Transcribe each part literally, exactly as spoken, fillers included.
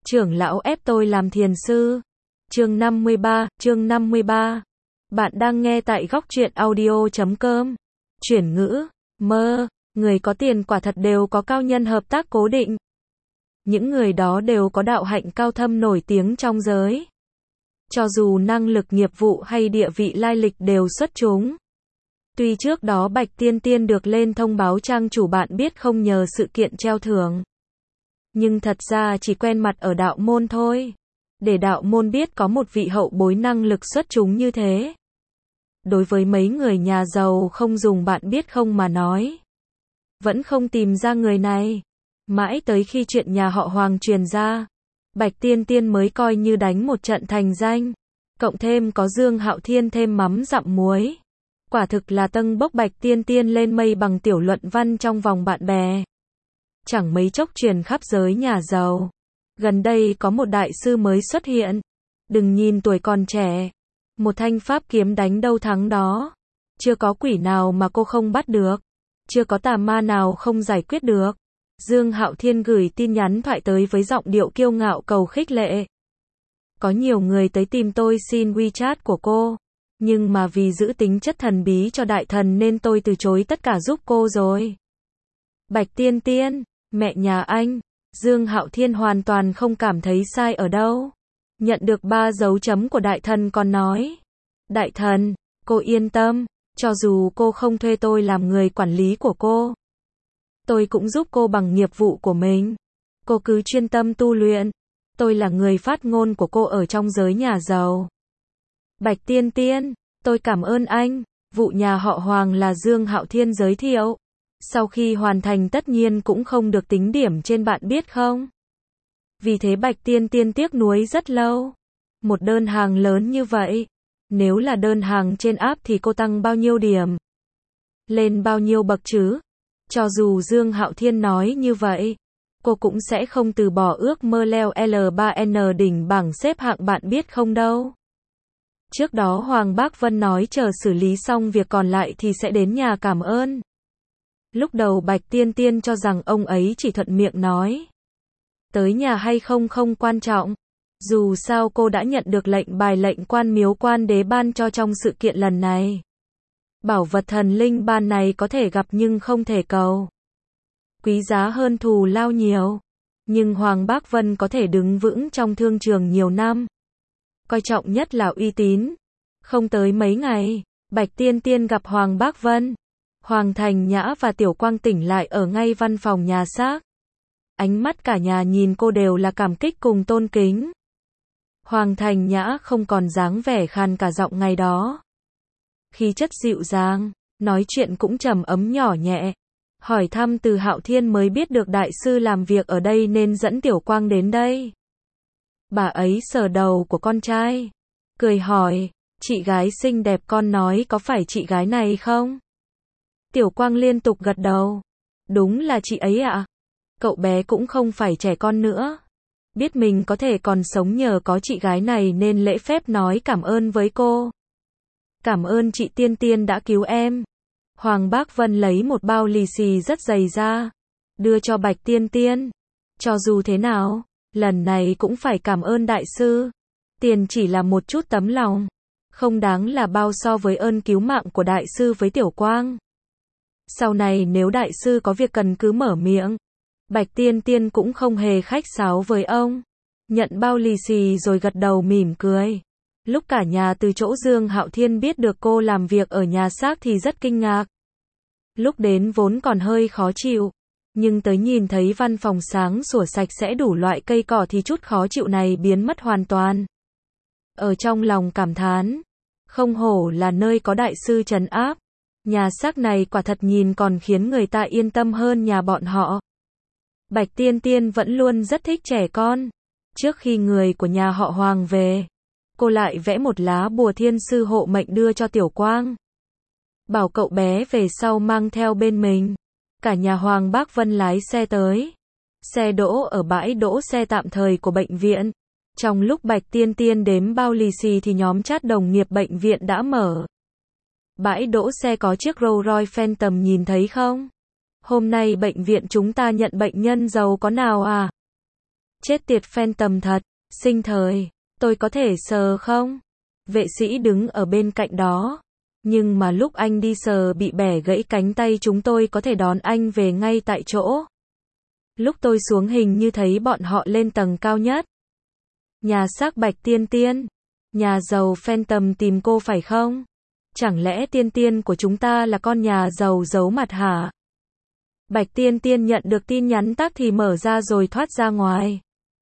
Trưởng lão ép tôi làm thiền sư. Chương năm mươi ba, chương năm mươi ba. Bạn đang nghe tại góc truyện audio chấm com. Chuyển ngữ, mơ, người có tiền quả thật đều có cao nhân hợp tác cố định. Những người đó đều có đạo hạnh cao thâm nổi tiếng trong giới. Cho dù năng lực nghiệp vụ hay địa vị lai lịch đều xuất chúng. Tuy trước đó Bạch Tiên Tiên được lên thông báo trang chủ bạn biết không nhờ sự kiện treo thưởng. Nhưng thật ra chỉ quen mặt ở đạo môn thôi. Để đạo môn biết có một vị hậu bối năng lực xuất chúng như thế. Đối với mấy người nhà giàu không dùng bạn biết không mà nói. Vẫn không tìm ra người này. Mãi tới khi chuyện nhà họ Hoàng truyền ra. Bạch Tiên Tiên mới coi như đánh một trận thành danh. Cộng thêm có Dương Hạo Thiên thêm mắm dặm muối. Quả thực là tâng bốc Bạch Tiên Tiên lên mây bằng tiểu luận văn trong vòng bạn bè. Chẳng mấy chốc truyền khắp giới nhà giàu. Gần đây có một đại sư mới xuất hiện. Đừng nhìn tuổi còn trẻ. Một thanh pháp kiếm đánh đâu thắng đó. Chưa có quỷ nào mà cô không bắt được. Chưa có tà ma nào không giải quyết được. Dương Hạo Thiên gửi tin nhắn thoại tới với giọng điệu kiêu ngạo cầu khích lệ. Có nhiều người tới tìm tôi xin WeChat của cô. Nhưng mà vì giữ tính chất thần bí cho đại thần nên tôi từ chối tất cả giúp cô rồi. Bạch Tiên Tiên, mẹ nhà anh. Dương Hạo Thiên hoàn toàn không cảm thấy sai ở đâu. Nhận được ba dấu chấm của đại thần còn nói. Đại thần, cô yên tâm. Cho dù cô không thuê tôi làm người quản lý của cô. Tôi cũng giúp cô bằng nghiệp vụ của mình. Cô cứ chuyên tâm tu luyện. Tôi là người phát ngôn của cô ở trong giới nhà giàu. Bạch Tiên Tiên, tôi cảm ơn anh. Vụ nhà họ Hoàng là Dương Hạo Thiên giới thiệu. Sau khi hoàn thành tất nhiên cũng không được tính điểm trên bạn biết không? Vì thế Bạch Tiên Tiên tiếc nuối rất lâu. Một đơn hàng lớn như vậy. Nếu là đơn hàng trên app thì cô tăng bao nhiêu điểm? Lên bao nhiêu bậc chứ? Cho dù Dương Hạo Thiên nói như vậy, cô cũng sẽ không từ bỏ ước mơ leo L ba N đỉnh bảng xếp hạng bạn biết không đâu. Trước đó Hoàng Bác Vân nói chờ xử lý xong việc còn lại thì sẽ đến nhà cảm ơn. Lúc đầu Bạch Tiên Tiên cho rằng ông ấy chỉ thuận miệng nói. Tới nhà hay không không quan trọng. Dù sao cô đã nhận được lệnh bài lệnh quan miếu quan đế ban cho trong sự kiện lần này. Bảo vật thần linh ban này có thể gặp nhưng không thể cầu. Quý giá hơn thù lao nhiều. Nhưng Hoàng Bác Vân có thể đứng vững trong thương trường nhiều năm. Coi trọng nhất là uy tín. Không tới mấy ngày, Bạch Tiên Tiên gặp Hoàng Bác Vân. Hoàng Thành Nhã và Tiểu Quang tỉnh lại ở ngay văn phòng nhà xác. Ánh mắt cả nhà nhìn cô đều là cảm kích cùng tôn kính. Hoàng Thành Nhã không còn dáng vẻ khàn cả giọng ngày đó. Khí chất dịu dàng, nói chuyện cũng trầm ấm nhỏ nhẹ. Hỏi thăm từ Hạo Thiên mới biết được đại sư làm việc ở đây nên dẫn Tiểu Quang đến đây. Bà ấy sờ đầu của con trai. Cười hỏi, chị gái xinh đẹp con nói có phải chị gái này không? Tiểu Quang liên tục gật đầu. Đúng là chị ấy ạ. Cậu bé cũng không phải trẻ con nữa. Biết mình có thể còn sống nhờ có chị gái này nên lễ phép nói cảm ơn với cô. Cảm ơn chị Tiên Tiên đã cứu em. Hoàng Bác Vân lấy một bao lì xì rất dày ra. Đưa cho Bạch Tiên Tiên. Cho dù thế nào, lần này cũng phải cảm ơn đại sư. Tiền chỉ là một chút tấm lòng. Không đáng là bao so với ơn cứu mạng của đại sư với Tiểu Quang. Sau này nếu đại sư có việc cần cứ mở miệng. Bạch Tiên Tiên cũng không hề khách sáo với ông. Nhận bao lì xì rồi gật đầu mỉm cười. Lúc cả nhà từ chỗ Dương Hạo Thiên biết được cô làm việc ở nhà xác thì rất kinh ngạc. Lúc đến vốn còn hơi khó chịu. Nhưng tới nhìn thấy văn phòng sáng sủa sạch sẽ đủ loại cây cỏ thì chút khó chịu này biến mất hoàn toàn. Ở trong lòng cảm thán. Không hổ là nơi có đại sư trấn áp. Nhà xác này quả thật nhìn còn khiến người ta yên tâm hơn nhà bọn họ. Bạch Tiên Tiên vẫn luôn rất thích trẻ con. Trước khi người của nhà họ Hoàng về, cô lại vẽ một lá bùa thiên sư hộ mệnh đưa cho Tiểu Quang. Bảo cậu bé về sau mang theo bên mình. Cả nhà Hoàng Bác Vân lái xe tới. Xe đỗ ở bãi đỗ xe tạm thời của bệnh viện. Trong lúc Bạch Tiên Tiên đếm bao lì xì thì nhóm chat đồng nghiệp bệnh viện đã mở. Bãi đỗ xe có chiếc Rolls Royce Phantom nhìn thấy không? Hôm nay bệnh viện chúng ta nhận bệnh nhân giàu có nào à? Chết tiệt Phantom thật, sinh thời, tôi có thể sờ không? Vệ sĩ đứng ở bên cạnh đó. Nhưng mà lúc anh đi sờ bị bẻ gãy cánh tay chúng tôi có thể đón anh về ngay tại chỗ. Lúc tôi xuống hình như thấy bọn họ lên tầng cao nhất. Nhà xác Bạch Tiên Tiên. Nhà giàu Phantom tìm cô phải không? Chẳng lẽ Tiên Tiên của chúng ta là con nhà giàu giấu mặt hả? Bạch Tiên Tiên nhận được tin nhắn tác thì mở ra rồi thoát ra ngoài.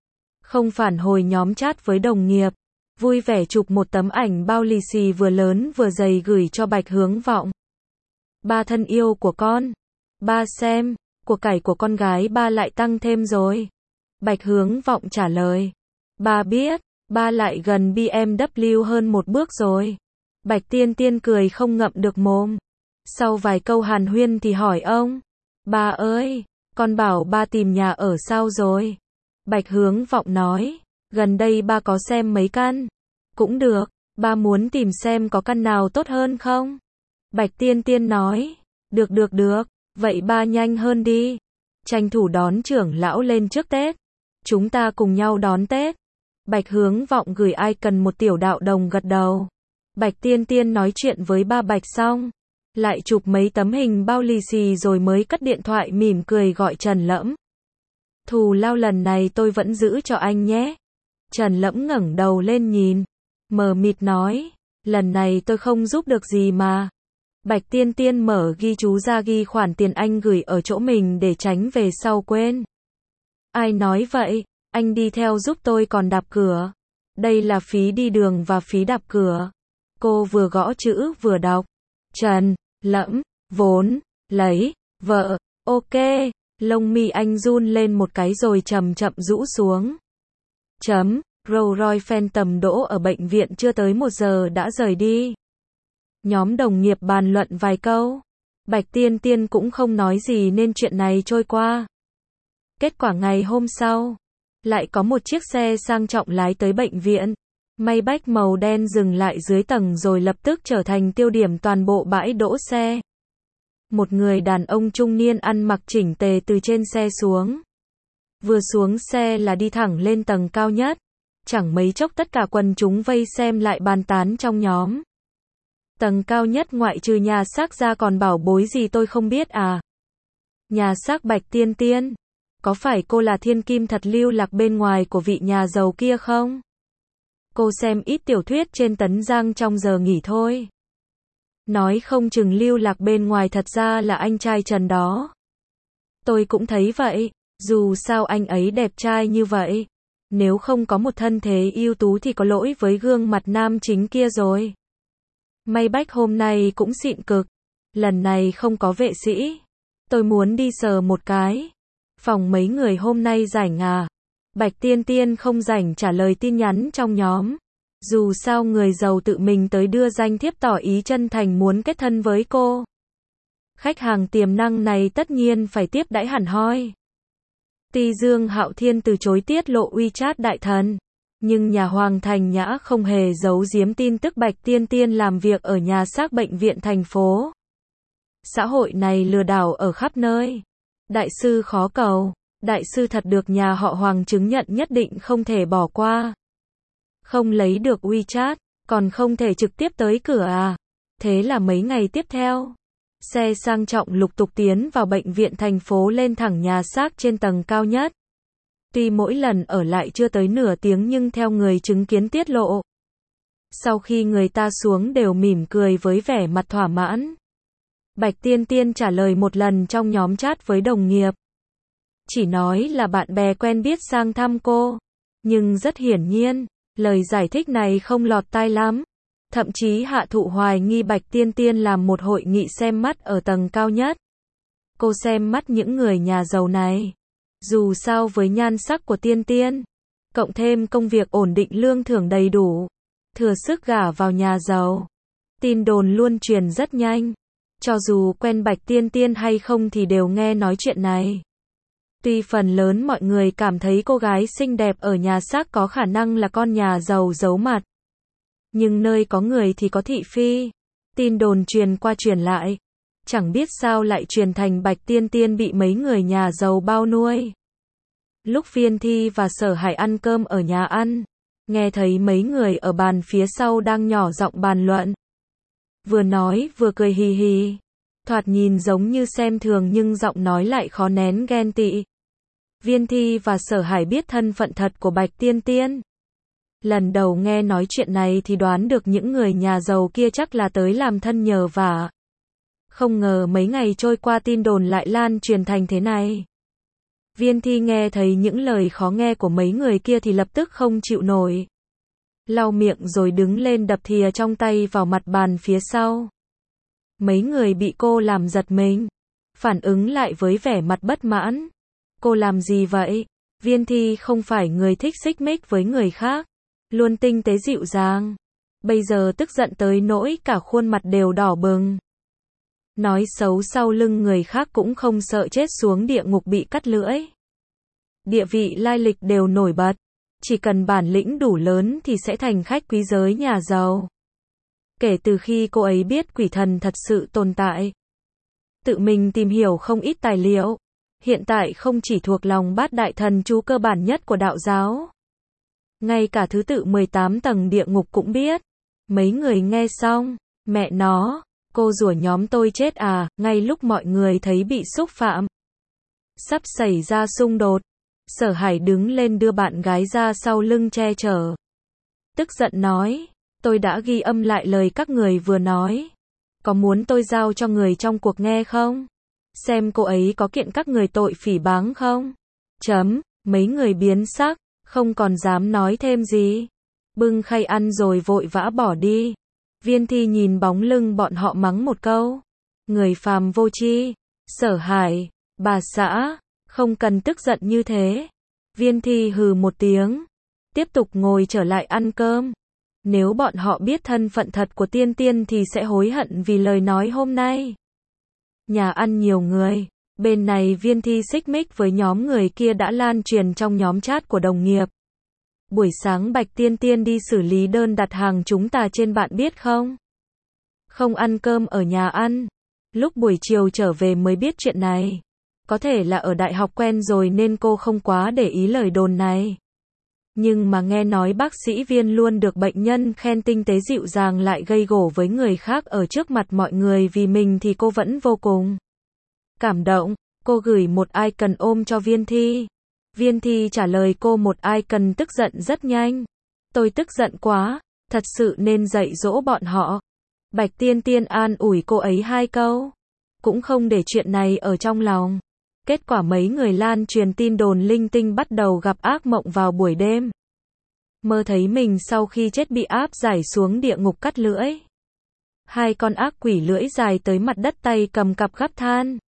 Không phản hồi nhóm chat với đồng nghiệp. Vui vẻ chụp một tấm ảnh bao lì xì vừa lớn vừa dày gửi cho Bạch Hướng Vọng. Ba thân yêu của con. Ba xem, của cải của con gái ba lại tăng thêm rồi. Bạch Hướng Vọng trả lời. Ba biết, ba lại gần bê em vê hơn một bước rồi. Bạch Tiên Tiên cười không ngậm được mồm. Sau vài câu hàn huyên thì hỏi ông. Ba ơi, con bảo ba tìm nhà ở sao rồi? Bạch Hướng Vọng nói. Gần đây ba có xem mấy căn. Cũng được, ba muốn tìm xem có căn nào tốt hơn không? Bạch Tiên Tiên nói. Được được được, vậy ba nhanh hơn đi. Tranh thủ đón trưởng lão lên trước Tết. Chúng ta cùng nhau đón Tết. Bạch Hướng Vọng gửi icon một tiểu đạo đồng gật đầu. Bạch Tiên Tiên nói chuyện với ba Bạch xong. Lại chụp mấy tấm hình bao lì xì rồi mới cất điện thoại mỉm cười gọi Trần Lẫm. Thù lao lần này tôi vẫn giữ cho anh nhé. Trần Lẫm ngẩng đầu lên nhìn. Mờ mịt nói. Lần này tôi không giúp được gì mà. Bạch Tiên Tiên mở ghi chú ra ghi khoản tiền anh gửi ở chỗ mình để tránh về sau quên. Ai nói vậy? Anh đi theo giúp tôi còn đạp cửa. Đây là phí đi đường và phí đạp cửa. Cô vừa gõ chữ vừa đọc. Trần Lẫm, vốn, lấy, vợ, ok. Lông mi anh run lên một cái rồi chậm chậm rũ xuống. Chấm, Rolls Royce Phantom đỗ ở bệnh viện chưa tới một giờ đã rời đi. Nhóm đồng nghiệp bàn luận vài câu. Bạch Tiên Tiên cũng không nói gì nên chuyện này trôi qua. Kết quả ngày hôm sau, lại có một chiếc xe sang trọng lái tới bệnh viện. Maybach màu đen dừng lại dưới tầng rồi lập tức trở thành tiêu điểm toàn bộ bãi đỗ xe. Một người đàn ông trung niên ăn mặc chỉnh tề từ trên xe xuống. Vừa xuống xe là đi thẳng lên tầng cao nhất. Chẳng mấy chốc tất cả quần chúng vây xem lại bàn tán trong nhóm. Tầng cao nhất ngoại trừ nhà xác ra còn bảo bối gì tôi không biết à? Nhà xác Bạch Tiên Tiên. Có phải cô là thiên kim thật lưu lạc bên ngoài của vị nhà giàu kia không? Cô xem ít tiểu thuyết trên Tấn Giang trong giờ nghỉ thôi. Nói không chừng lưu lạc bên ngoài thật ra là anh trai Trần đó. Tôi cũng thấy vậy, dù sao anh ấy đẹp trai như vậy. Nếu không có một thân thế ưu tú thì có lỗi với gương mặt nam chính kia rồi. Maybach hôm nay cũng xịn cực. Lần này không có vệ sĩ. Tôi muốn đi sờ một cái. Phòng mấy người hôm nay rảnh à? Bạch Tiên Tiên không rảnh trả lời tin nhắn trong nhóm. Dù sao người giàu tự mình tới đưa danh thiếp tỏ ý chân thành muốn kết thân với cô. Khách hàng tiềm năng này tất nhiên phải tiếp đãi hẳn hoi. Tuy Dương Hạo Thiên từ chối tiết lộ WeChat đại thần, nhưng nhà Hoàng Thành Nhã không hề giấu giếm tin tức Bạch Tiên Tiên làm việc ở nhà xác bệnh viện thành phố. Xã hội này lừa đảo ở khắp nơi. Đại sư khó cầu. Đại sư thật được nhà họ Hoàng chứng nhận nhất định không thể bỏ qua. Không lấy được WeChat, còn không thể trực tiếp tới cửa à? Thế là mấy ngày tiếp theo, xe sang trọng lục tục tiến vào bệnh viện thành phố lên thẳng nhà xác trên tầng cao nhất. Tuy mỗi lần ở lại chưa tới nửa tiếng nhưng theo người chứng kiến tiết lộ, sau khi người ta xuống đều mỉm cười với vẻ mặt thỏa mãn. Bạch Tiên Tiên trả lời một lần trong nhóm chat với đồng nghiệp. Chỉ nói là bạn bè quen biết sang thăm cô. Nhưng rất hiển nhiên, lời giải thích này không lọt tai lắm. Thậm chí Hạ Thụ hoài nghi Bạch Tiên Tiên làm một hội nghị xem mắt ở tầng cao nhất. Cô xem mắt những người nhà giàu này. Dù sao với nhan sắc của Tiên Tiên, cộng thêm công việc ổn định lương thưởng đầy đủ, thừa sức gả vào nhà giàu. Tin đồn luôn truyền rất nhanh. Cho dù quen Bạch Tiên Tiên hay không thì đều nghe nói chuyện này. Tuy phần lớn mọi người cảm thấy cô gái xinh đẹp ở nhà xác có khả năng là con nhà giàu giấu mặt. Nhưng nơi có người thì có thị phi. Tin đồn truyền qua truyền lại. Chẳng biết sao lại truyền thành Bạch Tiên Tiên bị mấy người nhà giàu bao nuôi. Lúc Viên Thi và Sở Hải ăn cơm ở nhà ăn, nghe thấy mấy người ở bàn phía sau đang nhỏ giọng bàn luận. Vừa nói vừa cười hì hì. Thoạt nhìn giống như xem thường nhưng giọng nói lại khó nén ghen tị. Viên Thi và Sở Hải biết thân phận thật của Bạch Tiên Tiên. Lần đầu nghe nói chuyện này thì đoán được những người nhà giàu kia chắc là tới làm thân nhờ vả. Không ngờ mấy ngày trôi qua tin đồn lại lan truyền thành thế này. Viên Thi nghe thấy những lời khó nghe của mấy người kia thì lập tức không chịu nổi. Lau miệng rồi đứng lên đập thìa trong tay vào mặt bàn phía sau. Mấy người bị cô làm giật mình, phản ứng lại với vẻ mặt bất mãn. Cô làm gì vậy? Viên Thi không phải người thích xích mích với người khác, luôn tinh tế dịu dàng. Bây giờ tức giận tới nỗi cả khuôn mặt đều đỏ bừng. Nói xấu sau lưng người khác cũng không sợ chết xuống địa ngục bị cắt lưỡi. Địa vị lai lịch đều nổi bật. Chỉ cần bản lĩnh đủ lớn thì sẽ thành khách quý giới nhà giàu. Kể từ khi cô ấy biết quỷ thần thật sự tồn tại, tự mình tìm hiểu không ít tài liệu, hiện tại không chỉ thuộc lòng bát đại thần chú cơ bản nhất của đạo giáo, ngay cả thứ tự mười tám tầng địa ngục cũng biết. Mấy người nghe xong, mẹ nó, cô rủa nhóm tôi chết à, ngay lúc mọi người thấy bị xúc phạm, sắp xảy ra xung đột, Sở Hải đứng lên đưa bạn gái ra sau lưng che chở. Tức giận nói, tôi đã ghi âm lại lời các người vừa nói. Có muốn tôi giao cho người trong cuộc nghe không? Xem cô ấy có kiện các người tội phỉ báng không? Chấm, mấy người biến sắc, không còn dám nói thêm gì. Bưng khay ăn rồi vội vã bỏ đi. Viên Thi nhìn bóng lưng bọn họ mắng một câu. Người phàm vô tri. Sở Hải, bà xã, không cần tức giận như thế. Viên Thi hừ một tiếng, tiếp tục ngồi trở lại ăn cơm. Nếu bọn họ biết thân phận thật của Tiên Tiên thì sẽ hối hận vì lời nói hôm nay. Nhà ăn nhiều người, bên này Viên Thi xích mích với nhóm người kia đã lan truyền trong nhóm chat của đồng nghiệp. Buổi sáng Bạch Tiên Tiên đi xử lý đơn đặt hàng chúng ta trên bạn biết không? Không ăn cơm ở nhà ăn. Lúc buổi chiều trở về mới biết chuyện này. Có thể là ở đại học quen rồi nên cô không quá để ý lời đồn này. Nhưng mà nghe nói bác sĩ Viên luôn được bệnh nhân khen tinh tế dịu dàng lại gây gổ với người khác ở trước mặt mọi người vì mình thì cô vẫn vô cùng cảm động. Cô gửi một icon ôm cho Viên Thi. Viên Thi trả lời cô một icon tức giận rất nhanh. Tôi tức giận quá, thật sự nên dạy dỗ bọn họ. Bạch Tiên Tiên an ủi cô ấy hai câu, cũng không để chuyện này ở trong lòng. Kết quả mấy người lan truyền tin đồn linh tinh bắt đầu gặp ác mộng vào buổi đêm. Mơ thấy mình sau khi chết bị áp giải xuống địa ngục cắt lưỡi. Hai con ác quỷ lưỡi dài tới mặt đất tay cầm cặp gắp than.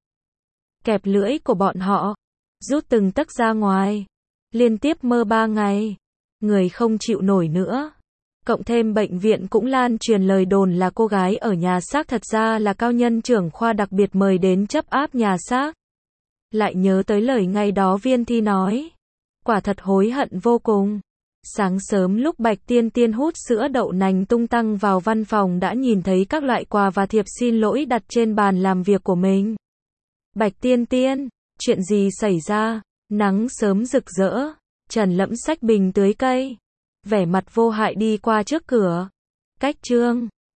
Kẹp lưỡi của bọn họ, rút từng tấc ra ngoài. Liên tiếp mơ ba ngày. Người không chịu nổi nữa. Cộng thêm bệnh viện cũng lan truyền lời đồn là cô gái ở nhà xác thật ra là cao nhân trưởng khoa đặc biệt mời đến chấp áp nhà xác. Lại nhớ tới lời ngày đó Viên Thi nói. Quả thật hối hận vô cùng. Sáng sớm lúc Bạch Tiên Tiên hút sữa đậu nành tung tăng vào văn phòng đã nhìn thấy các loại quà và thiệp xin lỗi đặt trên bàn làm việc của mình. Bạch Tiên Tiên, chuyện gì xảy ra? Nắng sớm rực rỡ, Trần Lẫm xách bình tưới cây, vẻ mặt vô hại đi qua trước cửa. Cách chương